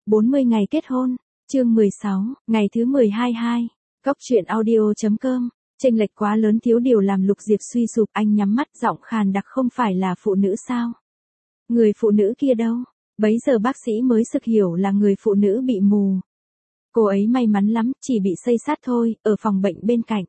40 ngày kết hôn, chương 16, ngày thứ 12 Cóc truyện audio.com, chênh lệch quá lớn thiếu điều làm Lục Diệp suy sụp. Anh nhắm mắt, giọng khàn đặc, không phải là phụ nữ sao? Người phụ nữ kia đâu? Bấy giờ bác sĩ mới sực hiểu là người phụ nữ bị mù. Cô ấy may mắn lắm, chỉ bị xây sát thôi, ở phòng bệnh bên cạnh.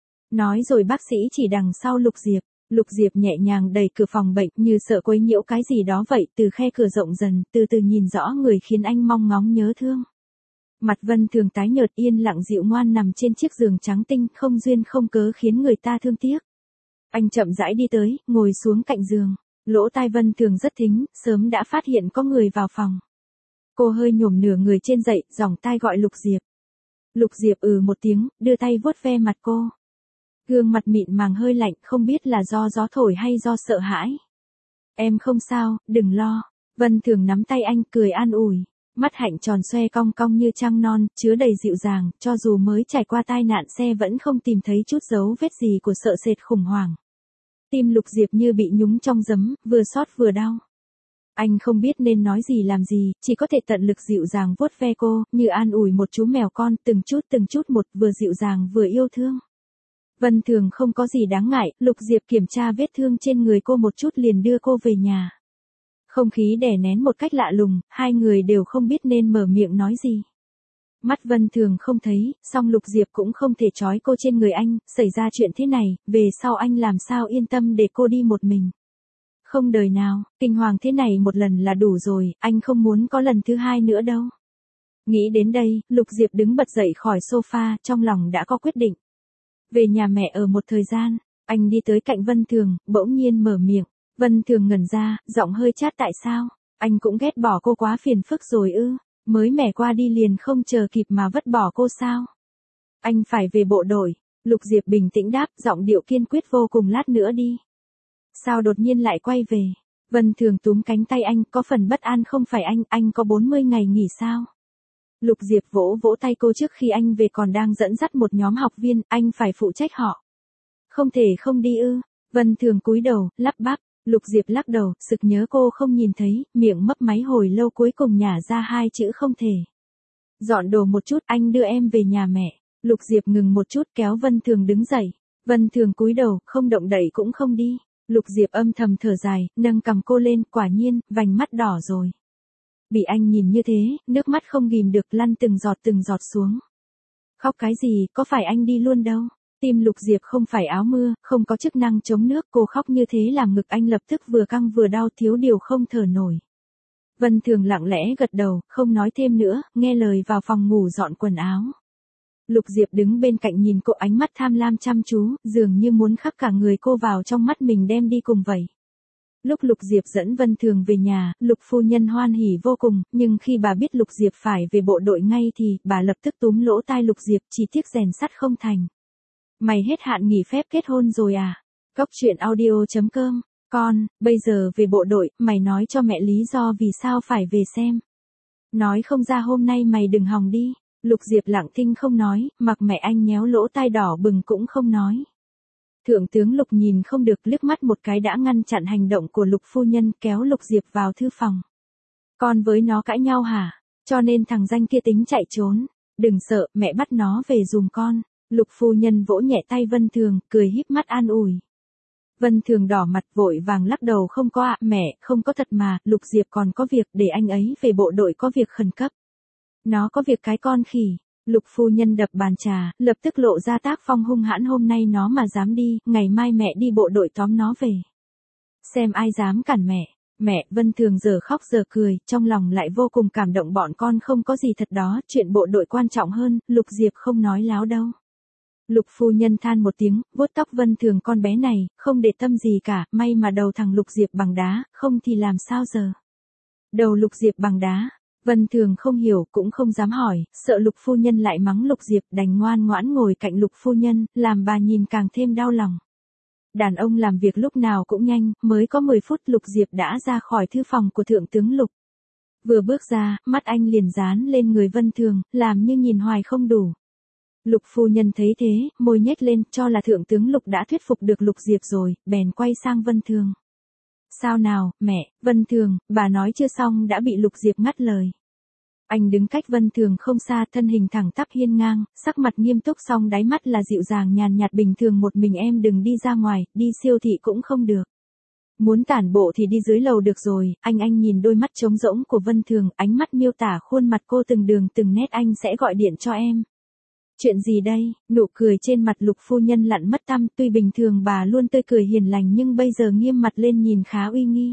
Nói rồi bác sĩ chỉ đằng sau Lục Diệp. Lục Diệp nhẹ nhàng đẩy cửa phòng bệnh như sợ quấy nhiễu cái gì đó vậy, từ khe cửa rộng dần, từ từ nhìn rõ người khiến anh mong ngóng nhớ thương. Mặt Vân Thường tái nhợt, yên lặng dịu ngoan nằm trên chiếc giường trắng tinh, không duyên không cớ khiến người ta thương tiếc. Anh chậm rãi đi tới, ngồi xuống cạnh giường. Lỗ tai Vân Thường rất thính, sớm đã phát hiện có người vào phòng. Cô hơi nhổm nửa người trên dậy, giỏng tai gọi Lục Diệp. Lục Diệp một tiếng, đưa tay vuốt ve mặt cô. Gương mặt mịn màng hơi lạnh, không biết là do gió thổi hay do sợ hãi. Em không sao, đừng lo. Vân Thường nắm tay anh, cười an ủi. Mắt hạnh tròn xoe cong cong như trăng non, chứa đầy dịu dàng, cho dù mới trải qua tai nạn xe vẫn không tìm thấy chút dấu vết gì của sợ sệt khủng hoảng. Tim Lục Diệp như bị nhúng trong giấm, vừa xót vừa đau. Anh không biết nên nói gì làm gì, chỉ có thể tận lực dịu dàng vuốt ve cô, như an ủi một chú mèo con, từng chút một, vừa dịu dàng vừa yêu thương. Vân Thường không có gì đáng ngại, Lục Diệp kiểm tra vết thương trên người cô một chút liền đưa cô về nhà. Không khí đè nén một cách lạ lùng, hai người đều không biết nên mở miệng nói gì. Mắt Vân Thường không thấy, song Lục Diệp cũng không thể trói cô trên người anh, xảy ra chuyện thế này, về sau anh làm sao yên tâm để cô đi một mình. Không đời nào, kinh hoàng thế này một lần là đủ rồi, anh không muốn có lần thứ hai nữa đâu. Nghĩ đến đây, Lục Diệp đứng bật dậy khỏi sofa, trong lòng đã có quyết định. Về nhà mẹ ở một thời gian, anh đi tới cạnh Vân Thường, bỗng nhiên mở miệng. Vân Thường ngẩn ra, giọng hơi chát, tại sao? Anh cũng ghét bỏ cô quá phiền phức rồi ư? Mới mẻ qua đi liền không chờ kịp mà vứt bỏ cô sao? Anh phải về bộ đội. Lục Diệp bình tĩnh đáp, giọng điệu kiên quyết vô cùng, lát nữa đi. Sao đột nhiên lại quay về? Vân Thường túm cánh tay anh, có phần bất an. Không phải anh có 40 ngày nghỉ sao? Lục Diệp vỗ vỗ tay cô, trước khi anh về còn đang dẫn dắt một nhóm học viên, anh phải phụ trách họ. Không thể không đi ư? Vân Thường cúi đầu, lắp bắp. Lục Diệp lắc đầu, sực nhớ cô không nhìn thấy, miệng mấp máy hồi lâu cuối cùng nhả ra hai chữ không thể. Dọn đồ một chút, anh đưa em về nhà mẹ. Lục Diệp ngừng một chút, kéo Vân Thường đứng dậy. Vân Thường cúi đầu, không động đậy cũng không đi. Lục Diệp âm thầm thở dài, nâng cằm cô lên, quả nhiên, vành mắt đỏ rồi. Bị anh nhìn như thế, nước mắt không ghìm được lăn từng giọt xuống. Khóc cái gì, có phải anh đi luôn đâu. Tim Lục Diệp không phải áo mưa, không có chức năng chống nước, cô khóc như thế làm ngực anh lập tức vừa căng vừa đau, thiếu điều không thở nổi. Vân Thường lặng lẽ gật đầu, không nói thêm nữa, nghe lời vào phòng ngủ dọn quần áo. Lục Diệp đứng bên cạnh nhìn cô, ánh mắt tham lam chăm chú, dường như muốn khắc cả người cô vào trong mắt mình đem đi cùng vậy. Lúc Lục Diệp dẫn Vân Thường về nhà, Lục phu nhân hoan hỉ vô cùng, nhưng khi bà biết Lục Diệp phải về bộ đội ngay thì, bà lập tức túm lỗ tai Lục Diệp, chỉ tiếc rèn sắt không thành. Mày hết hạn nghỉ phép kết hôn rồi à? Cóc truyện audio.com, con, bây giờ về bộ đội, mày nói cho mẹ lý do vì sao phải về xem. Nói không ra hôm nay mày đừng hòng đi. Lục Diệp lặng thinh không nói, mặc mẹ anh nhéo lỗ tai đỏ bừng cũng không nói. Thượng tướng Lục nhìn không được, liếc mắt một cái đã ngăn chặn hành động của Lục phu nhân, kéo Lục Diệp vào thư phòng. Con với nó cãi nhau hả? Cho nên thằng danh kia tính chạy trốn. Đừng sợ, mẹ bắt nó về giùm con. Lục phu nhân vỗ nhẹ tay Vân Thường, cười híp mắt an ủi. Vân Thường đỏ mặt vội vàng lắc đầu, không có ạ, mẹ, không có thật mà, Lục Diệp còn có việc, để anh ấy về bộ đội có việc khẩn cấp. Nó có việc cái con khỉ. Lục phu nhân đập bàn trà, lập tức lộ ra tác phong hung hãn, hôm nay nó mà dám đi, ngày mai mẹ đi bộ đội tóm nó về. Xem ai dám cản mẹ. Mẹ, Vân Thường giờ khóc giờ cười, trong lòng lại vô cùng cảm động, bọn con không có gì thật đó, chuyện bộ đội quan trọng hơn, Lục Diệp không nói láo đâu. Lục phu nhân than một tiếng, vuốt tóc Vân Thường, con bé này, không để tâm gì cả, may mà đầu thằng Lục Diệp bằng đá, không thì làm sao giờ. Đầu Lục Diệp bằng đá. Vân Thường không hiểu, cũng không dám hỏi, sợ Lục phu nhân lại mắng Lục Diệp, đành ngoan ngoãn ngồi cạnh Lục phu nhân, làm bà nhìn càng thêm đau lòng. Đàn ông làm việc lúc nào cũng nhanh, mới có 10 phút Lục Diệp đã ra khỏi thư phòng của Thượng tướng Lục. Vừa bước ra, mắt anh liền dán lên người Vân Thường, làm như nhìn hoài không đủ. Lục phu nhân thấy thế, môi nhếch lên, cho là Thượng tướng Lục đã thuyết phục được Lục Diệp rồi, bèn quay sang Vân Thường. Sao nào, mẹ, Vân Thường, bà nói chưa xong đã bị Lục Diệp ngắt lời. Anh đứng cách Vân Thường không xa, thân hình thẳng tắp hiên ngang, sắc mặt nghiêm túc song đáy mắt là dịu dàng nhàn nhạt. Bình thường một mình em đừng đi ra ngoài, đi siêu thị cũng không được. Muốn tản bộ thì đi dưới lầu được rồi. Anh nhìn đôi mắt trống rỗng của Vân Thường, ánh mắt miêu tả khuôn mặt cô từng đường từng nét. Anh sẽ gọi điện cho em. Chuyện gì đây? Nụ cười trên mặt Lục phu nhân lặn mất tăm, tuy bình thường bà luôn tươi cười hiền lành nhưng bây giờ nghiêm mặt lên nhìn khá uy nghi.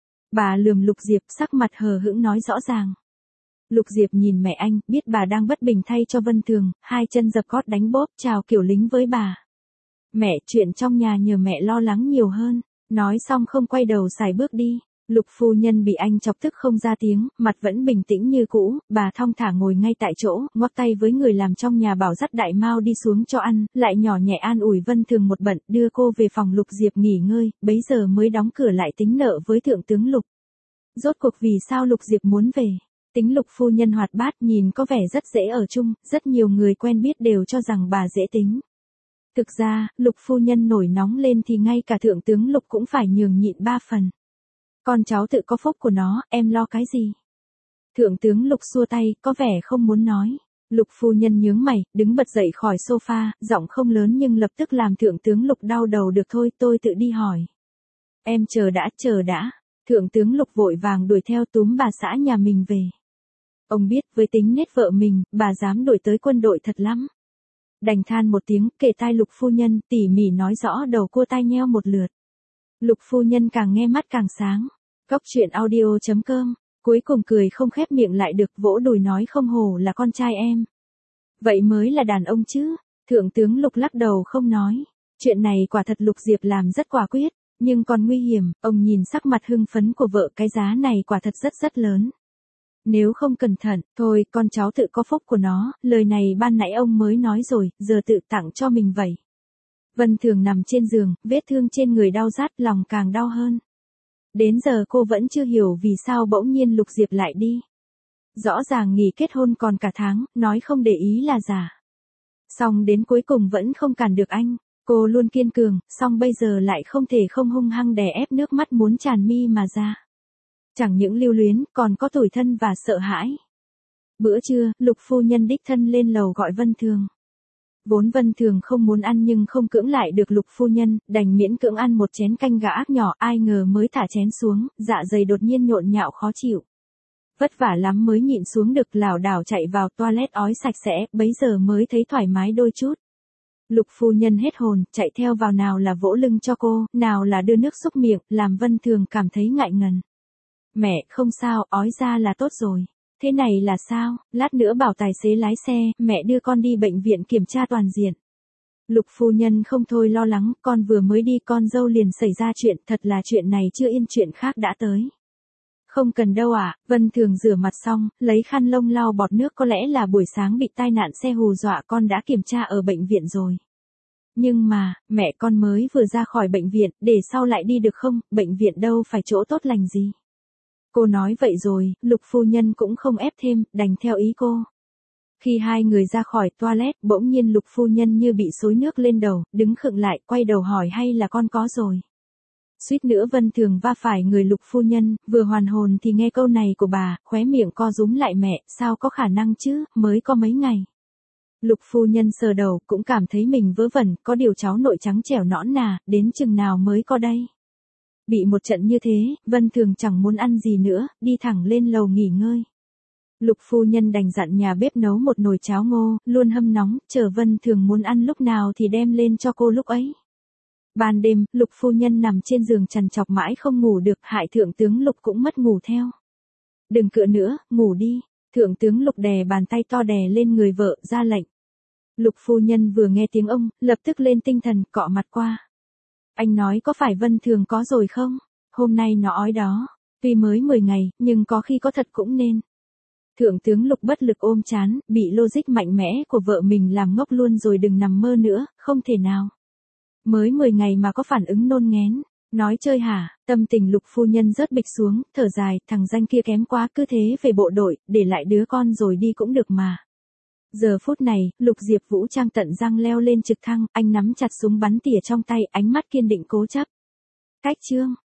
Bà lườm Lục Diệp, sắc mặt hờ hững nói rõ ràng. Lục Diệp nhìn mẹ anh, biết bà đang bất bình thay cho Vân Thường, hai chân dập gót đánh bóp chào kiểu lính với bà. Mẹ, chuyện trong nhà nhờ mẹ lo lắng nhiều hơn. Nói xong không quay đầu sải bước đi. Lục phu nhân bị anh chọc tức không ra tiếng, mặt vẫn bình tĩnh như cũ, bà thong thả ngồi ngay tại chỗ, ngoắc tay với người làm trong nhà bảo dắt Đại Mao đi xuống cho ăn, lại nhỏ nhẹ an ủi Vân Thường một bận, đưa cô về phòng Lục Diệp nghỉ ngơi, bấy giờ mới đóng cửa lại tính nợ với thượng tướng Lục. Rốt cuộc vì sao Lục Diệp muốn về? Tính Lục phu nhân hoạt bát, nhìn có vẻ rất dễ ở chung, rất nhiều người quen biết đều cho rằng bà dễ tính. Thực ra, Lục phu nhân nổi nóng lên thì ngay cả thượng tướng Lục cũng phải nhường nhịn 3 phần. Con cháu tự có phúc của nó, em lo cái gì? Thượng tướng Lục xua tay, có vẻ không muốn nói. Lục phu nhân nhướng mày, đứng bật dậy khỏi sofa, giọng không lớn nhưng lập tức làm thượng tướng Lục đau đầu. Được thôi, tôi tự đi hỏi. Em chờ đã. Thượng tướng Lục vội vàng đuổi theo túm bà xã nhà mình về. Ông biết với tính nết vợ mình, bà dám đuổi tới quân đội thật lắm. Đành than một tiếng, kề tai Lục phu nhân, tỉ mỉ nói rõ đầu cua tai nheo một lượt. Lục phu nhân càng nghe mắt càng sáng. Cóc truyện audio.com, cuối cùng cười không khép miệng lại được, vỗ đùi nói không hổ là con trai em. Vậy mới là đàn ông chứ. Thượng tướng Lục lắc đầu không nói. Chuyện này quả thật Lục Diệp làm rất quả quyết, nhưng còn nguy hiểm. Ông nhìn sắc mặt hưng phấn của vợ, cái giá này quả thật rất lớn. Nếu không cẩn thận, thôi, con cháu tự có phúc của nó, lời này ban nãy ông mới nói rồi, giờ tự tặng cho mình vậy. Vân Thường nằm trên giường, vết thương trên người đau rát, lòng càng đau hơn. Đến giờ cô vẫn chưa hiểu vì sao bỗng nhiên Lục Diệp lại đi. Rõ ràng nghỉ kết hôn còn cả tháng, nói không để ý là giả. Xong đến cuối cùng vẫn không cản được anh. Cô luôn kiên cường, xong bây giờ lại không thể không hung hăng đè ép nước mắt muốn tràn mi mà ra. Chẳng những lưu luyến, còn có tủi thân và sợ hãi. Bữa trưa, Lục phu nhân đích thân lên lầu gọi Vân Thường. Vốn Vân Thường không muốn ăn nhưng không cưỡng lại được Lục phu nhân, đành miễn cưỡng ăn một chén canh gà ác nhỏ, ai ngờ mới thả chén xuống, dạ dày đột nhiên nhộn nhạo khó chịu. Vất vả lắm mới nhịn xuống được, lảo đảo chạy vào toilet ói sạch sẽ, bấy giờ mới thấy thoải mái đôi chút. Lục phu nhân hết hồn, chạy theo vào, nào là vỗ lưng cho cô, nào là đưa nước xúc miệng, làm Vân Thường cảm thấy ngại ngần. Mẹ, không sao, ói ra là tốt rồi. Thế này là sao, lát nữa bảo tài xế lái xe, mẹ đưa con đi bệnh viện kiểm tra toàn diện. Lục phu nhân không thôi lo lắng, con vừa mới đi con dâu liền xảy ra chuyện, thật là chuyện này chưa yên chuyện khác đã tới. Không cần đâu ạ, Vân Thường rửa mặt xong, lấy khăn lông lau bọt nước, có lẽ là buổi sáng bị tai nạn xe hù dọa, con đã kiểm tra ở bệnh viện rồi. Nhưng mà, mẹ con mới vừa ra khỏi bệnh viện, để sau lại đi được không, bệnh viện đâu phải chỗ tốt lành gì. Cô nói vậy rồi, Lục phu nhân cũng không ép thêm, đành theo ý cô. Khi hai người ra khỏi toilet, bỗng nhiên Lục phu nhân như bị xối nước lên đầu, đứng khựng lại, quay đầu hỏi hay là con có rồi. Suýt nữa Vân Thường va phải người Lục phu nhân, vừa hoàn hồn thì nghe câu này của bà, khóe miệng co rúm lại, mẹ, sao có khả năng chứ, mới có mấy ngày. Lục phu nhân sờ đầu, cũng cảm thấy mình vớ vẩn, có điều cháu nội trắng trẻo nõn nà, đến chừng nào mới có đây. Bị một trận như thế, Vân Thường chẳng muốn ăn gì nữa, đi thẳng lên lầu nghỉ ngơi. Lục phu nhân đành dặn nhà bếp nấu một nồi cháo ngô, luôn hâm nóng, chờ Vân Thường muốn ăn lúc nào thì đem lên cho cô lúc ấy. Ban đêm, Lục phu nhân nằm trên giường trằn trọc mãi không ngủ được, hại thượng tướng Lục cũng mất ngủ theo. Đừng cựa nữa, ngủ đi. Thượng tướng Lục đè bàn tay to đè lên người vợ, ra lệnh. Lục phu nhân vừa nghe tiếng ông, lập tức lên tinh thần, cọ mặt qua. Anh nói có phải Vân Thường có rồi không? Hôm nay nó ói đó. Tuy mới 10 ngày, nhưng có khi có thật cũng nên. Thượng tướng Lục bất lực ôm chán, bị logic mạnh mẽ của vợ mình làm ngốc luôn rồi, đừng nằm mơ nữa, không thể nào. Mới 10 ngày mà có phản ứng nôn nghén. Nói chơi hả? Tâm tình Lục phu nhân rớt bịch xuống, thở dài, thằng danh kia kém quá, cứ thế về bộ đội, để lại đứa con rồi đi cũng được mà. Giờ phút này, Lục Diệp Vũ Trang tận răng leo lên trực thăng, anh nắm chặt súng bắn tỉa trong tay, ánh mắt kiên định cố chấp. Cách chương.